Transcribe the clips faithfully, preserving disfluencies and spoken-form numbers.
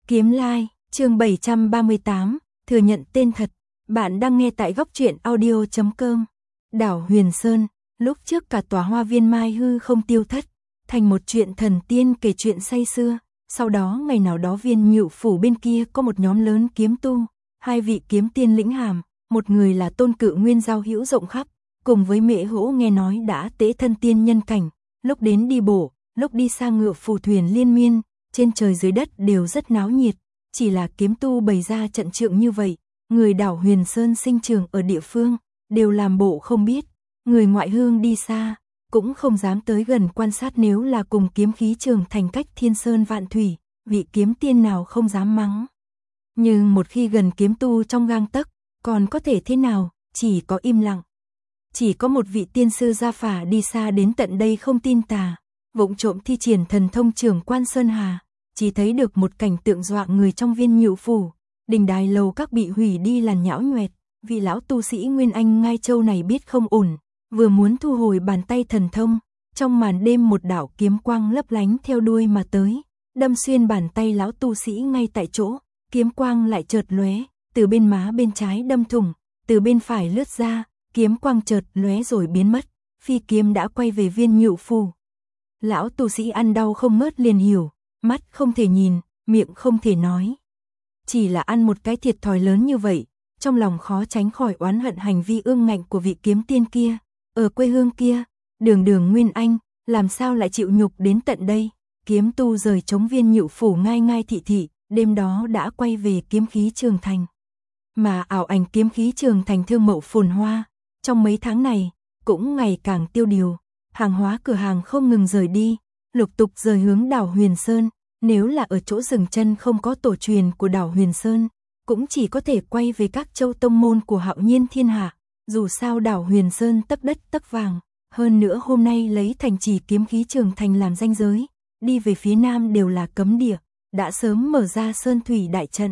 Kiếm Lai, chương bảy trăm ba mươi tám, thừa nhận tên thật. Bạn đang nghe tại góc truyện audio chấm com. Đảo Huyền Sơn, lúc trước cả tòa hoa viên Mai hư không tiêu thất, thành một chuyện thần tiên kể chuyện say xưa. Sau đó ngày nào đó Viên Nhự phủ bên kia có một nhóm lớn kiếm tu, hai vị kiếm tiên lĩnh hàm, một người là Tôn Cự Nguyên giao hữu rộng khắp, cùng với Mễ Hỗ nghe nói đã tế thân tiên nhân cảnh, lúc đến đi bộ, lúc đi xa ngựa phù thuyền liên miên, trên trời dưới đất đều rất náo nhiệt, chỉ là kiếm tu bày ra trận trượng như vậy, người đảo Huyền Sơn sinh trưởng ở địa phương, đều làm bộ không biết, người ngoại hương đi xa, cũng không dám tới gần quan sát. Nếu là cùng kiếm khí trường thành cách thiên sơn vạn thủy, vị kiếm tiên nào không dám mắng. Nhưng một khi gần kiếm tu trong gang tấc, còn có thể thế nào, chỉ có im lặng. Chỉ có một vị tiên sư gia phả đi xa đến tận đây không tin tà, vụng trộm thi triển thần thông trưởng quan Sơn Hà, chỉ thấy được một cảnh tượng dọa người trong Viên Nhự phủ, đình đài lầu các bị hủy đi làn nhão nhoẹt, vị lão tu sĩ Nguyên Anh Ngai Châu này biết không ổn, vừa muốn thu hồi bàn tay thần thông, trong màn đêm một đạo kiếm quang lấp lánh theo đuôi mà tới, đâm xuyên bàn tay lão tu sĩ ngay tại chỗ, kiếm quang lại chợt lóe, từ bên má bên trái đâm thủng, từ bên phải lướt ra, kiếm quang chợt lóe rồi biến mất, phi kiếm đã quay về Viên Nhự phủ. Lão tu sĩ ăn đau không ngớt liền hiểu, mắt không thể nhìn, miệng không thể nói. Chỉ là ăn một cái thiệt thòi lớn như vậy, trong lòng khó tránh khỏi oán hận hành vi ương ngạnh của vị kiếm tiên kia. Ở quê hương kia, đường đường Nguyên Anh, làm sao lại chịu nhục đến tận đây. Kiếm tu rời chống Viên Nhự phủ ngai ngai thị thị, đêm đó đã quay về kiếm khí trường thành. Mà ảo ảnh kiếm khí trường thành thương mậu phồn hoa, trong mấy tháng này, cũng ngày càng tiêu điều. Hàng hóa cửa hàng không ngừng rời đi, lục tục rời hướng đảo Huyền Sơn. Nếu là ở chỗ dừng chân không có tổ truyền của đảo Huyền Sơn, cũng chỉ có thể quay về các châu tông môn của hạo nhiên thiên hạ. Dù sao đảo Huyền Sơn tấc đất tấc vàng, hơn nữa hôm nay lấy thành trì kiếm khí trường thành làm ranh giới, đi về phía nam đều là cấm địa, đã sớm mở ra sơn thủy đại trận.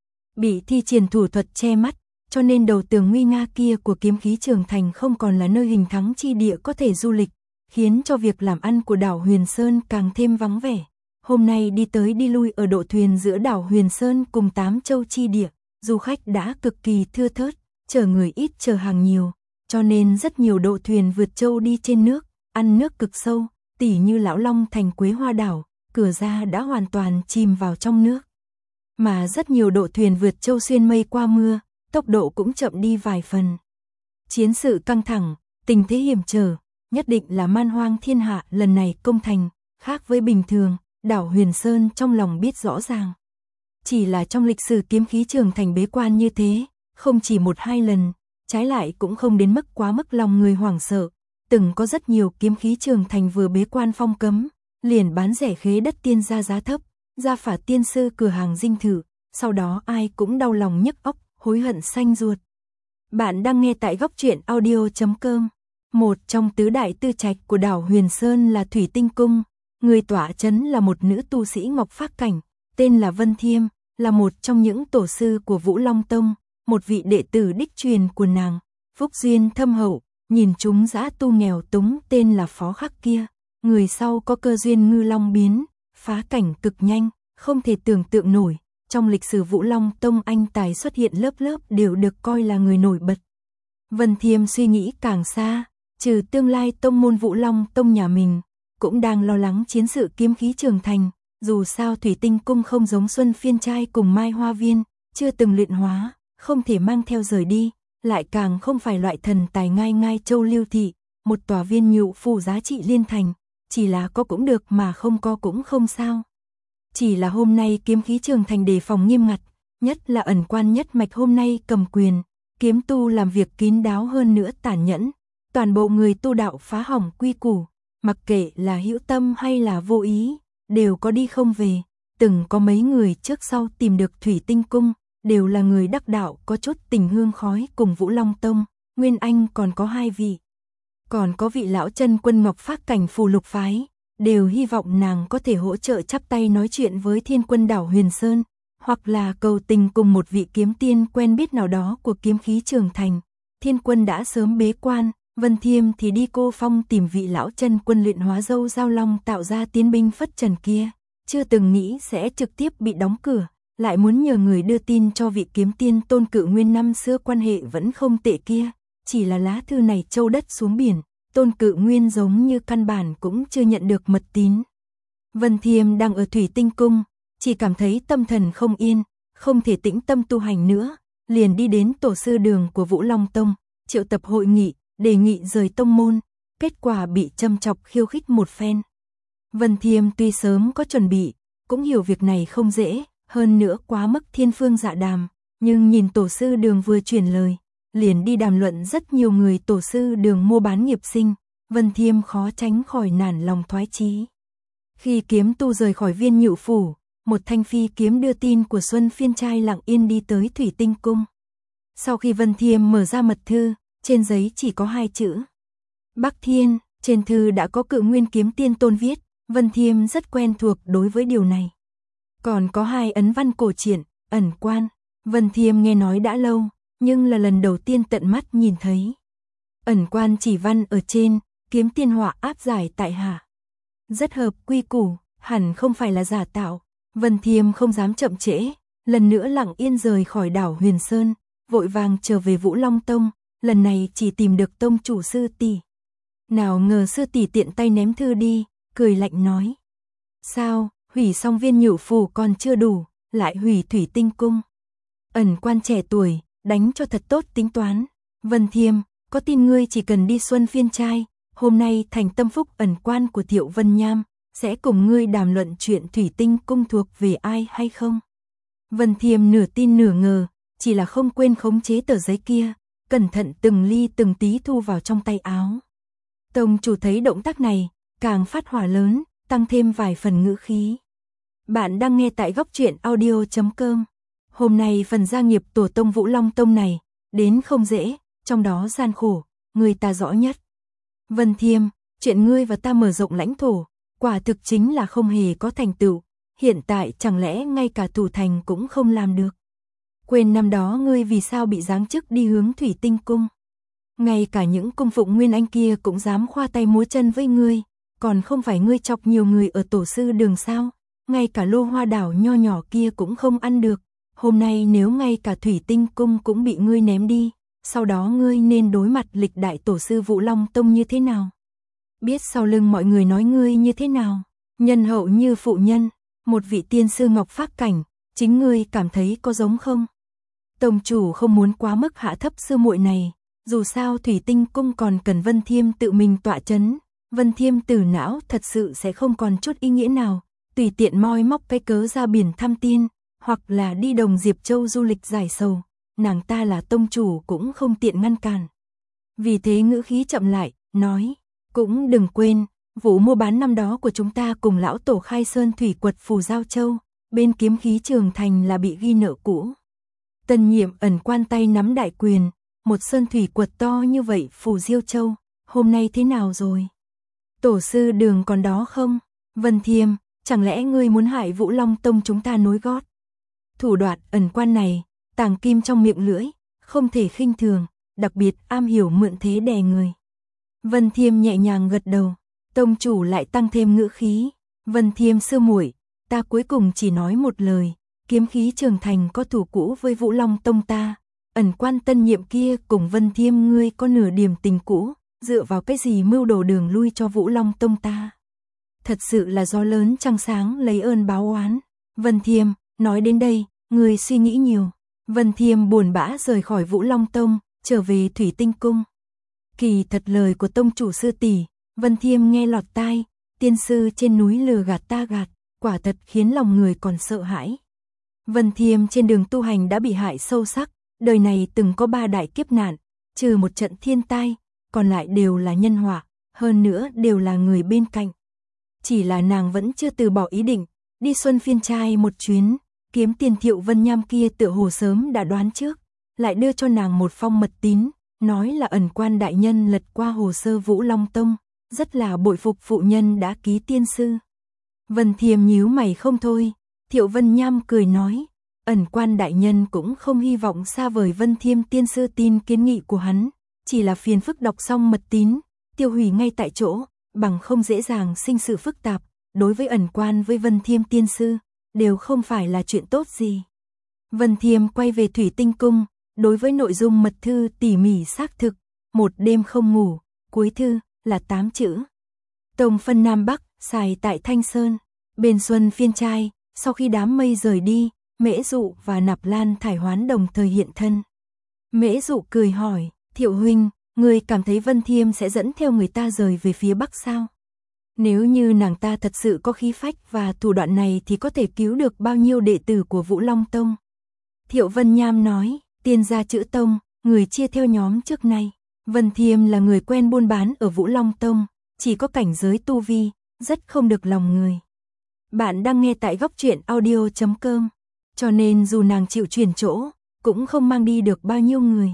Bị thi triển thủ thuật che mắt, cho nên đầu tường nguy nga kia của kiếm khí trường thành không còn là nơi hình thắng chi địa có thể du lịch, khiến cho việc làm ăn của đảo Huyền Sơn càng thêm vắng vẻ. Hôm nay đi tới đi lui ở độ thuyền giữa đảo Huyền Sơn cùng tám châu chi địa, du khách đã cực kỳ thưa thớt, chở người ít chở hàng nhiều, cho nên rất nhiều độ thuyền vượt châu đi trên nước, ăn nước cực sâu, tỉ như Lão Long thành Quế Hoa đảo, cửa ra đã hoàn toàn chìm vào trong nước. Mà rất nhiều độ thuyền vượt châu xuyên mây qua mưa, tốc độ cũng chậm đi vài phần. Chiến sự căng thẳng, tình thế hiểm trở, nhất định là man hoang thiên hạ lần này công thành, khác với bình thường, đảo Huyền Sơn trong lòng biết rõ ràng. Chỉ là trong lịch sử kiếm khí trường thành bế quan như thế, không chỉ một hai lần, trái lại cũng không đến mức quá mức lòng người hoảng sợ. Từng có rất nhiều kiếm khí trường thành vừa bế quan phong cấm, liền bán rẻ khế đất tiên ra giá thấp, ra phả tiên sư cửa hàng dinh thự, sau đó ai cũng đau lòng nhức óc, hối hận xanh ruột. Bạn đang nghe tại góc truyện audio chấm com. Một trong tứ đại tư trạch của đảo Huyền Sơn là Thủy Tinh Cung, người tọa trấn là một nữ tu sĩ Ngọc Phác Cảnh, tên là Vân Thiêm, là một trong những tổ sư của Vũ Long Tông, một vị đệ tử đích truyền của nàng, phúc duyên thâm hậu, nhìn chúng dã tu nghèo túng tên là Phó Khắc kia, người sau có cơ duyên ngư long biến, phá cảnh cực nhanh, không thể tưởng tượng nổi, trong lịch sử Vũ Long Tông anh tài xuất hiện lớp lớp đều được coi là người nổi bật. Vân Thiêm suy nghĩ càng xa, trừ tương lai tông môn Vũ Long Tông nhà mình, cũng đang lo lắng chiến sự kiếm khí trường thành, dù sao Thủy Tinh Cung không giống Xuân Phiên Trai cùng Mai Hoa Viên, chưa từng luyện hóa, không thể mang theo rời đi, lại càng không phải loại thần tài ngai ngai châu lưu thị, một tòa Viên Nhự phủ giá trị liên thành, chỉ là có cũng được mà không có cũng không sao. Chỉ là hôm nay kiếm khí trường thành đề phòng nghiêm ngặt, nhất là ẩn quan nhất mạch hôm nay cầm quyền, kiếm tu làm việc kín đáo hơn nữa tàn nhẫn, toàn bộ người tu đạo phá hỏng quy củ, mặc kệ là hữu tâm hay là vô ý, đều có đi không về. Từng có mấy người trước sau tìm được Thủy Tinh Cung, đều là người đắc đạo có chút tình hương khói cùng Vũ Long Tông, Nguyên Anh còn có hai vị. Còn có vị lão chân quân Ngọc Phác Cảnh phù lục phái, đều hy vọng nàng có thể hỗ trợ chắp tay nói chuyện với thiên quân đảo Huyền Sơn, hoặc là cầu tình cùng một vị kiếm tiên quen biết nào đó của kiếm khí trường thành. Thiên quân đã sớm bế quan, Vân Thiêm thì đi Cô Phong tìm vị lão chân quân luyện hóa dâu giao long tạo ra tiến binh phất trần kia, chưa từng nghĩ sẽ trực tiếp bị đóng cửa, lại muốn nhờ người đưa tin cho vị kiếm tiên Tôn Cự Nguyên năm xưa quan hệ vẫn không tệ kia, chỉ là lá thư này trâu đất xuống biển, Tôn Cự Nguyên giống như căn bản cũng chưa nhận được mật tín. Vân Thiêm đang ở Thủy Tinh Cung, chỉ cảm thấy tâm thần không yên, không thể tĩnh tâm tu hành nữa, liền đi đến tổ sư đường của Vũ Long Tông, triệu tập hội nghị, đề nghị rời tông môn, kết quả bị châm chọc khiêu khích một phen. Vân Thiêm tuy sớm có chuẩn bị, cũng hiểu việc này không dễ, hơn nữa quá mức thiên phương dạ đàm, nhưng nhìn tổ sư đường vừa truyền lời, liền đi đàm luận rất nhiều người tổ sư đường mua bán nghiệp sinh, Vân Thiêm khó tránh khỏi nản lòng thoái chí. Khi kiếm tu rời khỏi Viên Nhự phủ, một thanh phi kiếm đưa tin của Xuân Phiên trai lặng yên đi tới Thủy Tinh Cung. Sau khi Vân Thiêm mở ra mật thư, trên giấy chỉ có hai chữ Bắc Thiên, trên thư đã có Cự Nguyên kiếm tiên Tôn viết, Vân Thiêm rất quen thuộc đối với điều này. Còn có hai ấn văn cổ triển, ẩn quan, Vân Thiêm nghe nói đã lâu, nhưng là lần đầu tiên tận mắt nhìn thấy. Ẩn quan chỉ văn ở trên, kiếm tiên họa áp giải tại hạ. Rất hợp quy củ, hẳn không phải là giả tạo. Vân Thiêm không dám chậm trễ, lần nữa lặng yên rời khỏi đảo Huyền Sơn, vội vàng trở về Vũ Long Tông, lần này chỉ tìm được tông chủ sư tỷ. Nào ngờ sư tỷ tiện tay ném thư đi, cười lạnh nói: "Sao, hủy xong Viên Nhự phủ còn chưa đủ, lại hủy Thủy Tinh Cung?" Ẩn quan trẻ tuổi, đánh cho thật tốt tính toán. Vân Thiêm, có tin ngươi chỉ cần đi Xuân Phiên trai, hôm nay thành tâm phúc ẩn quan của Thiệu Vân Nham, sẽ cùng ngươi đàm luận chuyện Thủy Tinh Cung thuộc về ai hay không? Vân Thiêm nửa tin nửa ngờ, chỉ là không quên khống chế tờ giấy kia, cẩn thận từng ly từng tí thu vào trong tay áo. Tông chủ thấy động tác này, càng phát hỏa lớn, tăng thêm vài phần ngữ khí. Bạn đang nghe tại góc truyện audio chấm com. Hôm nay phần gia nghiệp tổ tông Vũ Long Tông này, đến không dễ, trong đó gian khổ, người ta rõ nhất. Vân Thiêm, chuyện ngươi và ta mở rộng lãnh thổ, quả thực chính là không hề có thành tựu, hiện tại chẳng lẽ ngay cả thủ thành cũng không làm được. Quên năm đó ngươi vì sao bị giáng chức đi hướng Thủy Tinh Cung. Ngay cả những cung phụng Nguyên Anh kia cũng dám khoa tay múa chân với ngươi, còn không phải ngươi chọc nhiều người ở tổ sư đường sao, ngay cả Lô Hoa đảo nho nhỏ kia cũng không ăn được. Hôm nay nếu ngay cả Thủy Tinh Cung cũng bị ngươi ném đi, sau đó ngươi nên đối mặt lịch đại tổ sư Vũ Long Tông như thế nào? Biết sau lưng mọi người nói ngươi như thế nào? Nhân hậu như phụ nhân, một vị tiên sư ngọc phác cảnh, chính ngươi cảm thấy có giống không? Tông chủ không muốn quá mức hạ thấp sư muội này, dù sao Thủy Tinh Cung còn cần Vân Thiêm tự mình tọa chấn, Vân Thiêm tử não thật sự sẽ không còn chút ý nghĩa nào, tùy tiện moi móc cái cớ ra biển thăm tiên, hoặc là đi Đồng Diệp Châu du lịch giải sầu, nàng ta là tông chủ cũng không tiện ngăn cản. Vì thế ngữ khí chậm lại, nói, cũng đừng quên, vụ mua bán năm đó của chúng ta cùng lão tổ khai sơn thủy quật phù Giao Châu, bên kiếm khí Trường Thành là bị ghi nợ cũ. Tân nhiệm ẩn quan tay nắm đại quyền, một sơn thủy quật to như vậy phù Diêu Châu, hôm nay thế nào rồi? Tổ sư đường còn đó không? Vân Thiêm, chẳng lẽ ngươi muốn hại Vũ Long Tông chúng ta nối gót? Thủ đoạn ẩn quan này, tàng kim trong miệng lưỡi, không thể khinh thường, đặc biệt am hiểu mượn thế đè người. Vân Thiêm nhẹ nhàng gật đầu, tông chủ lại tăng thêm ngữ khí, Vân Thiêm sư muội, ta cuối cùng chỉ nói một lời, kiếm khí Trường Thành có thủ cũ với Vũ Long Tông ta, ẩn quan tân nhiệm kia cùng Vân Thiêm ngươi có nửa điểm tình cũ, dựa vào cái gì mưu đồ đường lui cho Vũ Long Tông ta? Thật sự là gió lớn trăng sáng lấy ơn báo oán. Vân Thiêm, nói đến đây, người suy nghĩ nhiều. Vân Thiêm buồn bã rời khỏi Vũ Long Tông, trở về Thủy Tinh Cung. Kỳ thật lời của tông chủ sư tỷ, Vân Thiêm nghe lọt tai, tiên sư trên núi lừa gạt ta gạt, quả thật khiến lòng người còn sợ hãi. Vân Thiêm trên đường tu hành đã bị hại sâu sắc, đời này từng có ba đại kiếp nạn, trừ một trận thiên tai, còn lại đều là nhân họa, hơn nữa đều là người bên cạnh. Chỉ là nàng vẫn chưa từ bỏ ý định, đi Xuân Phiên trai một chuyến, kiếm tiền Thiệu Vân Nham kia tựa hồ sớm đã đoán trước, lại đưa cho nàng một phong mật tín, nói là ẩn quan đại nhân lật qua hồ sơ Vũ Long Tông, rất là bội phục phụ nhân đã ký tiên sư. Vân Thiêm nhíu mày không thôi, Thiệu Vân Nham cười nói, ẩn quan đại nhân cũng không hy vọng xa vời Vân Thiêm tiên sư tin kiến nghị của hắn, chỉ là phiền phức đọc xong mật tín, tiêu hủy ngay tại chỗ, bằng không dễ dàng sinh sự phức tạp, đối với ẩn quan với Vân Thiêm tiên sư, đều không phải là chuyện tốt gì. Vân Thiêm quay về Thủy Tinh Cung, đối với nội dung mật thư tỉ mỉ xác thực, một đêm không ngủ, cuối thư là tám chữ. Tông phân Nam Bắc, xài tại Thanh Sơn, bên Xuân Phiên trai, sau khi đám mây rời đi, Mễ Dụ và Nạp Lan Thải Hoán đồng thời hiện thân. Mễ Dụ cười hỏi, Thiệu huynh, người cảm thấy Vân Thiêm sẽ dẫn theo người ta rời về phía Bắc sao? Nếu như nàng ta thật sự có khí phách và thủ đoạn này thì có thể cứu được bao nhiêu đệ tử của Vũ Long Tông? Thiệu Vân Nham nói, tiên gia chữ tông, người chia theo nhóm trước nay. Vân Thiêm là người quen buôn bán ở Vũ Long Tông, chỉ có cảnh giới tu vi, rất không được lòng người. Bạn đang nghe tại góc truyện audio chấm com, cho nên dù nàng chịu chuyển chỗ, cũng không mang đi được bao nhiêu người.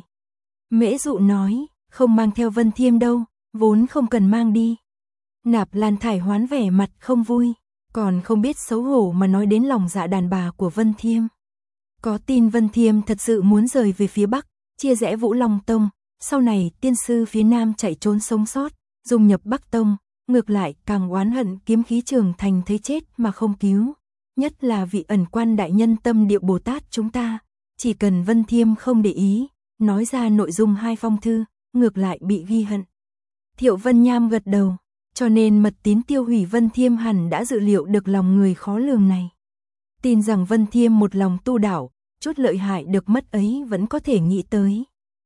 Mễ Dụ nói, không mang theo Vân Thiêm đâu, vốn không cần mang đi. Nạp Lan Thải Hoán vẻ mặt không vui, còn không biết xấu hổ mà nói đến lòng dạ đàn bà của Vân Thiêm. Có tin Vân Thiêm thật sự muốn rời về phía Bắc, chia rẽ Vũ Long Tông, sau này tiên sư phía Nam chạy trốn sống sót, dung nhập Bắc Tông, ngược lại càng oán hận Kiếm Khí Trường Thành thấy chết mà không cứu. Nhất là vị ẩn quan đại nhân Tâm Địa Bồ Tát chúng ta, chỉ cần Vân Thiêm không để ý, nói ra nội dung hai phong thư, ngược lại bị ghi hận. Thiệu Vân Nham gật đầu, cho nên mật tín tiêu hủy Vân Thiêm hẳn đã dự liệu được lòng người khó lường này. Tin rằng Vân Thiêm một lòng tu đạo, chút lợi hại được mất ấy vẫn có thể nghĩ tới.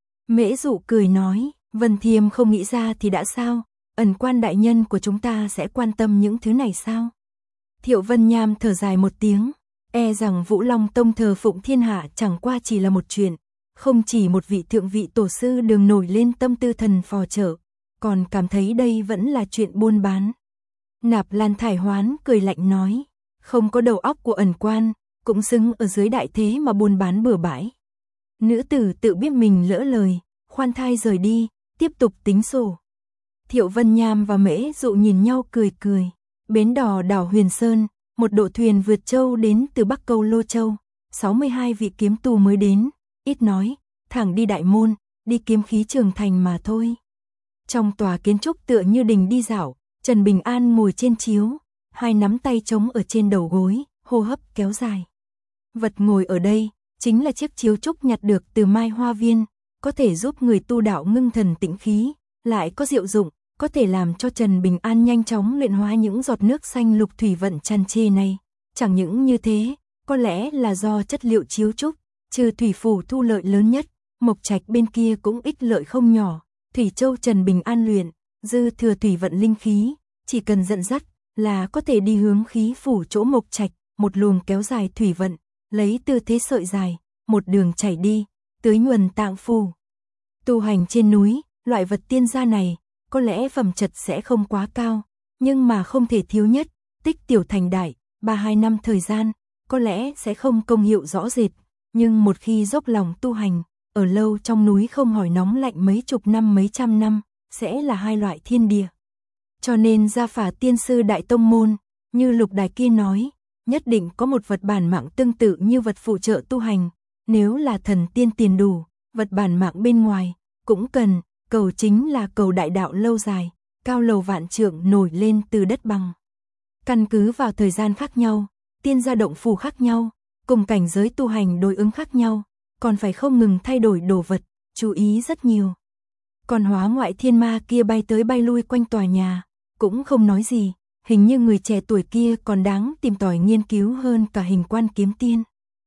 Mễ Dụ cười nói, Vân Thiêm không nghĩ ra thì đã sao, ẩn quan đại nhân của chúng ta sẽ quan tâm những thứ này sao? Thiệu Vân Nham thở dài một tiếng, e rằng Vũ Long Tông thờ phụng thiên hạ chẳng qua chỉ là một chuyện, không chỉ một vị thượng vị tổ sư đường nổi lên tâm tư thần phò trợ, còn cảm thấy đây vẫn là chuyện buôn bán. Nạp Lan Thải Hoán cười lạnh nói, không có đầu óc của ẩn quan, cũng xứng ở dưới đại thế mà buôn bán bừa bãi. Nữ tử tự biết mình lỡ lời, khoan thai rời đi, tiếp tục tính sổ. Thiệu Vân Nham và Mễ Dụ nhìn nhau cười cười. Bến đò đảo Huyền Sơn, một đội thuyền vượt châu đến từ Bắc Câu Lô Châu, sáu mươi hai vị kiếm tù mới đến, ít nói, thẳng đi Đại Môn, đi Kiếm Khí Trường Thành mà thôi. Trong tòa kiến trúc tựa như đình đi dạo, Trần Bình An ngồi trên chiếu, hai nắm tay trống ở trên đầu gối, hô hấp kéo dài. Vật ngồi ở đây, chính là chiếc chiếu trúc nhặt được từ Mai Hoa Viên, có thể giúp người tu đạo ngưng thần tĩnh khí, lại có diệu dụng, có thể làm cho Trần Bình An nhanh chóng luyện hóa những giọt nước xanh lục thủy vận tràn trề này. Chẳng những như thế, có lẽ là do chất liệu chiếu trúc, trừ thủy phủ thu lợi lớn nhất, Mộc Trạch bên kia cũng ích lợi không nhỏ. Thủy Châu Trần Bình An luyện, dư thừa thủy vận linh khí, chỉ cần dẫn dắt là có thể đi hướng khí phủ chỗ Mộc Trạch, một luồng kéo dài thủy vận, lấy tư thế sợi dài, một đường chảy đi, tưới nhuần tạng phủ. Tu hành trên núi, loại vật tiên gia này, có lẽ phẩm chất sẽ không quá cao, nhưng mà không thể thiếu nhất, tích tiểu thành đại, ba hai năm thời gian, có lẽ sẽ không công hiệu rõ rệt, nhưng một khi dốc lòng tu hành, ở lâu trong núi không hỏi nóng lạnh mấy chục năm mấy trăm năm, sẽ là hai loại thiên địa. Cho nên gia phả tiên sư đại tông môn, như Lục Đài kia nói, nhất định có một vật bản mạng tương tự như vật phụ trợ tu hành, nếu là thần tiên tiền đủ, vật bản mạng bên ngoài, cũng cần, cầu chính là cầu đại đạo lâu dài, cao lầu vạn trượng nổi lên từ đất bằng. Căn cứ vào thời gian khác nhau, tiên gia động phủ khác nhau, cùng cảnh giới tu hành đối ứng khác nhau, còn phải không ngừng thay đổi đồ vật, chú ý rất nhiều. Còn Hóa Ngoại Thiên Ma kia bay tới bay lui quanh tòa nhà, cũng không nói gì, hình như người trẻ tuổi kia còn đáng tìm tòi nghiên cứu hơn cả Hình Quan Kiếm Tiên.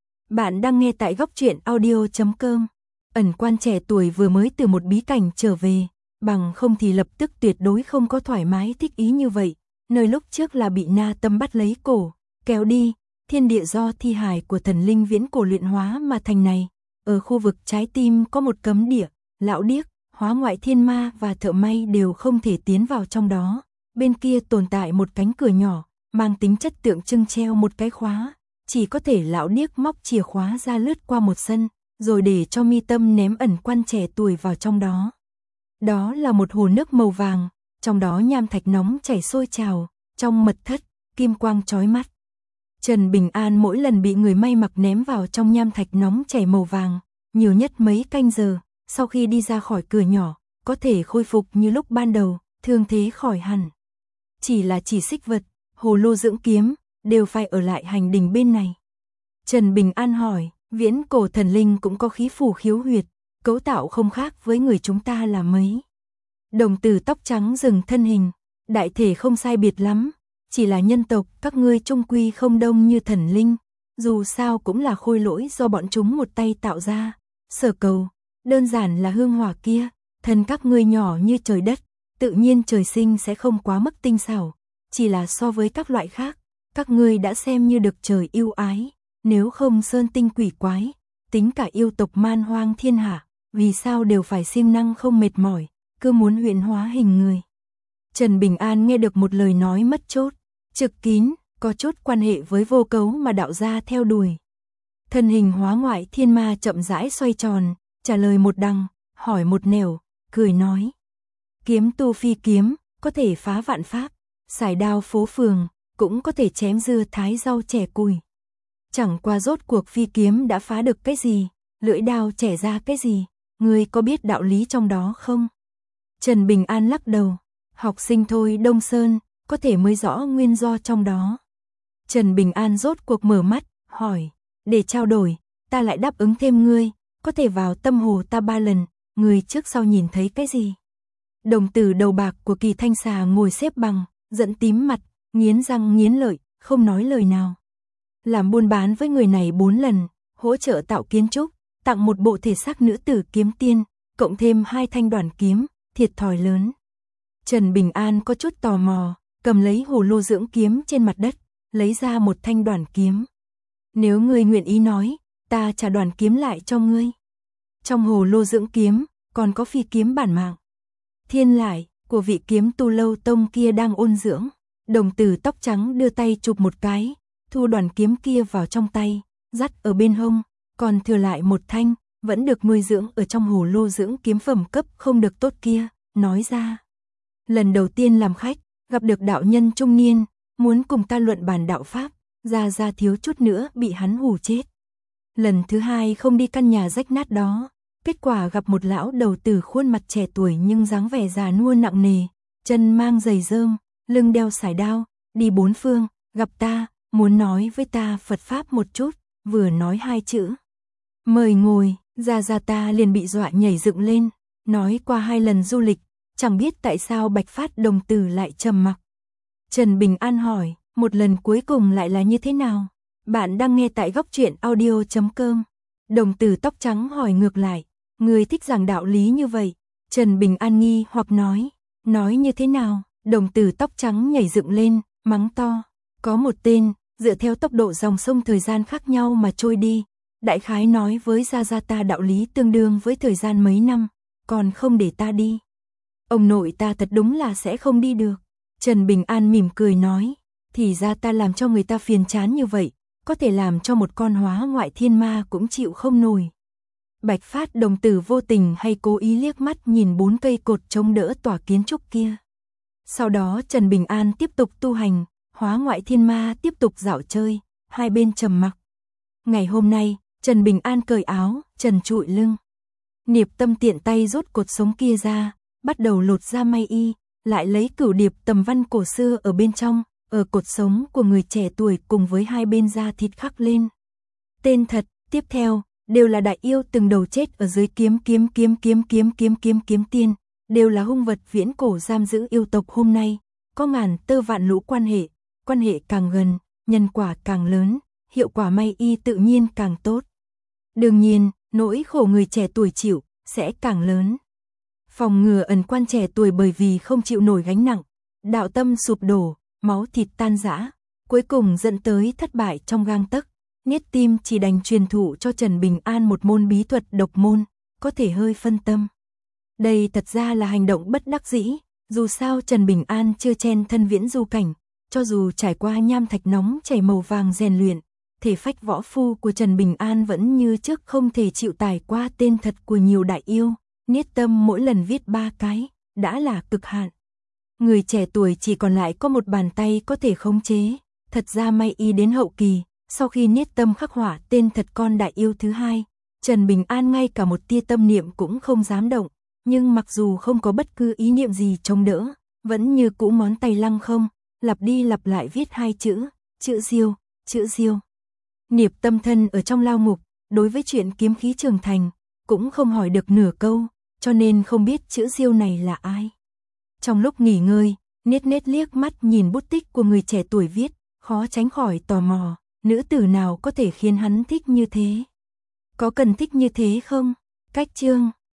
Bạn đang nghe tại góc truyện audio chấm com. Ẩn quan trẻ tuổi vừa mới từ một bí cảnh trở về, bằng không thì lập tức tuyệt đối không có thoải mái thích ý như vậy, nơi lúc trước là bị Na Tâm bắt lấy cổ, kéo đi, thiên địa do thi hài của thần linh viễn cổ luyện hóa mà thành này. Ở khu vực trái tim có một cấm địa, lão điếc, Hóa Ngoại Thiên Ma và thợ may đều không thể tiến vào trong đó. Bên kia tồn tại một cánh cửa nhỏ, mang tính chất tượng trưng treo một cái khóa, chỉ có thể lão điếc móc chìa khóa ra lướt qua một sân, rồi để cho Mi Tâm ném ẩn quan trẻ tuổi vào trong đó. Đó là một hồ nước màu vàng, trong đó nham thạch nóng chảy sôi trào, trong mật thất, kim quang chói mắt. Trần Bình An mỗi lần bị người may mặc ném vào trong nham thạch nóng chảy màu vàng, nhiều nhất mấy canh giờ, sau khi đi ra khỏi cửa nhỏ, có thể khôi phục như lúc ban đầu, thương thế khỏi hẳn. Chỉ là chỉ xích vật, hồ lô dưỡng kiếm, đều phải ở lại hành đình bên này. Trần Bình An hỏi, viễn cổ thần linh cũng có khí phủ khiếu huyệt, cấu tạo không khác với người chúng ta là mấy. Đồng tử tóc trắng dừng thân hình, đại thể không sai biệt lắm, chỉ là nhân tộc các ngươi trung quy không đông như thần linh, dù sao cũng là khôi lỗi do bọn chúng một tay tạo ra. Sở cầu, đơn giản là hương hỏa kia, thân các ngươi nhỏ như trời đất, tự nhiên trời sinh sẽ không quá mức tinh xảo, chỉ là so với các loại khác, các ngươi đã xem như được trời yêu ái, nếu không sơn tinh quỷ quái, tính cả yêu tộc man hoang thiên hạ, vì sao đều phải siêng năng không mệt mỏi, cứ muốn huyễn hóa hình người. Trần Bình An nghe được một lời nói mất chốt, trực kín, có chút quan hệ với vô cấu mà đạo gia theo đuổi. Thân hình hóa ngoại thiên ma chậm rãi xoay tròn, trả lời một đằng, hỏi một nẻo, cười nói. Kiếm tu phi kiếm, có thể phá vạn pháp, xài đao phố phường, cũng có thể chém dưa thái rau chẻ cùi. Chẳng qua rốt cuộc phi kiếm đã phá được cái gì, lưỡi đao chẻ ra cái gì, ngươi có biết đạo lý trong đó không? Trần Bình An lắc đầu, học sinh thôi Đông Sơn, có thể mới rõ nguyên do trong đó. Trần Bình An rốt cuộc mở mắt, hỏi, để trao đổi, ta lại đáp ứng thêm ngươi, có thể vào tâm hồ ta ba lần, ngươi trước sau nhìn thấy cái gì? Đồng tử đầu bạc của Kỳ Thanh Xà ngồi xếp bằng, giận tím mặt, nghiến răng nghiến lợi, không nói lời nào. Làm buôn bán với người này bốn lần, hỗ trợ tạo kiến trúc, tặng một bộ thể xác nữ tử kiếm tiên, cộng thêm hai thanh đoản kiếm, thiệt thòi lớn. Trần Bình An có chút tò mò, cầm lấy hồ lô dưỡng kiếm trên mặt đất, lấy ra một thanh đoản kiếm. Nếu ngươi nguyện ý nói, ta trả đoản kiếm lại cho ngươi. Trong hồ lô dưỡng kiếm, còn có phi kiếm bản mạng. Thiên lại, của vị kiếm tu lâu tông kia đang ôn dưỡng. Đồng tử tóc trắng đưa tay chụp một cái, thu đoản kiếm kia vào trong tay, dắt ở bên hông, còn thừa lại một thanh, vẫn được nuôi dưỡng ở trong hồ lô dưỡng kiếm phẩm cấp không được tốt kia, nói ra. Lần đầu tiên làm khách, gặp được đạo nhân trung niên, muốn cùng ta luận bàn đạo pháp, ra ra thiếu chút nữa bị hắn hù chết. Lần thứ hai không đi căn nhà rách nát đó, kết quả gặp một lão đầu tử khuôn mặt trẻ tuổi nhưng dáng vẻ già nua nặng nề, chân mang giày rơm, lưng đeo sải đao, đi bốn phương, gặp ta, muốn nói với ta Phật pháp một chút, vừa nói hai chữ. Mời ngồi, ra ra ta liền bị dọa nhảy dựng lên, nói qua hai lần du lịch, chẳng biết tại sao Bạch Phát đồng tử lại trầm mặc. Trần Bình An hỏi, một lần cuối cùng lại là như thế nào? Bạn đang nghe tại góc truyện audio chấm com. Đồng tử tóc trắng hỏi ngược lại, người thích giảng đạo lý như vậy? Trần Bình An nghi hoặc nói, nói như thế nào? Đồng tử tóc trắng nhảy dựng lên, mắng to. Có một tên, dựa theo tốc độ dòng sông thời gian khác nhau mà trôi đi. Đại khái nói với gia gia ta đạo lý tương đương với thời gian mấy năm, còn không để ta đi. Ông nội ta thật đúng là sẽ không đi được. Trần Bình An mỉm cười nói, thì ra ta làm cho người ta phiền chán như vậy, có thể làm cho một con hóa ngoại thiên ma cũng chịu không nổi. Bạch Phát đồng tử vô tình hay cố ý liếc mắt nhìn bốn cây cột chống đỡ tòa kiến trúc kia. Sau đó Trần Bình An tiếp tục tu hành, hóa ngoại thiên ma tiếp tục dạo chơi, hai bên trầm mặc. Ngày hôm nay, Trần Bình An cởi áo, trần trụi lưng. Niệp Tâm tiện tay rút cột sống kia ra, bắt đầu lột ra may y, lại lấy cửu điệp tầm văn cổ xưa ở bên trong, ở cột sống của người trẻ tuổi cùng với hai bên da thịt khắc lên. Tên thật, tiếp theo, đều là đại yêu từng đầu chết ở dưới kiếm kiếm kiếm kiếm kiếm kiếm kiếm kiếm tiên, đều là hung vật viễn cổ giam giữ yêu tộc hôm nay, có ngàn tơ vạn lũ quan hệ, quan hệ càng gần, nhân quả càng lớn, hiệu quả may y tự nhiên càng tốt. Đương nhiên, nỗi khổ người trẻ tuổi chịu, sẽ càng lớn. Phòng ngừa ẩn quan trẻ tuổi bởi vì không chịu nổi gánh nặng, đạo tâm sụp đổ, máu thịt tan rã, cuối cùng dẫn tới thất bại trong gang tấc. Niết Tim chỉ đành truyền thụ cho Trần Bình An một môn bí thuật độc môn, có thể hơi phân tâm. Đây thật ra là hành động bất đắc dĩ, dù sao Trần Bình An chưa chen thân viễn du cảnh, cho dù trải qua nham thạch nóng chảy màu vàng rèn luyện, thể phách võ phu của Trần Bình An vẫn như trước không thể chịu tải qua tên thật của nhiều đại yêu. Niết Tâm mỗi lần viết ba cái, đã là cực hạn. Người trẻ tuổi chỉ còn lại có một bàn tay có thể khống chế, thật ra may y đến hậu kỳ, sau khi Niết Tâm khắc họa tên thật con đại yêu thứ hai, Trần Bình An ngay cả một tia tâm niệm cũng không dám động, nhưng mặc dù không có bất cứ ý niệm gì chống đỡ, vẫn như cũ ngón tay lăng không, lặp đi lặp lại viết hai chữ, Chữ Diêu, chữ Diêu. Niệp Tâm thân ở trong lao ngục, đối với chuyện kiếm khí trường thành, cũng không hỏi được nửa câu, cho nên không biết chữ Diêu này là ai. Trong lúc nghỉ ngơi, Niết Niết liếc mắt nhìn bút tích của người trẻ tuổi viết, khó tránh khỏi tò mò, nữ tử nào có thể khiến hắn thích như thế? Có cần thích như thế không? Cách chương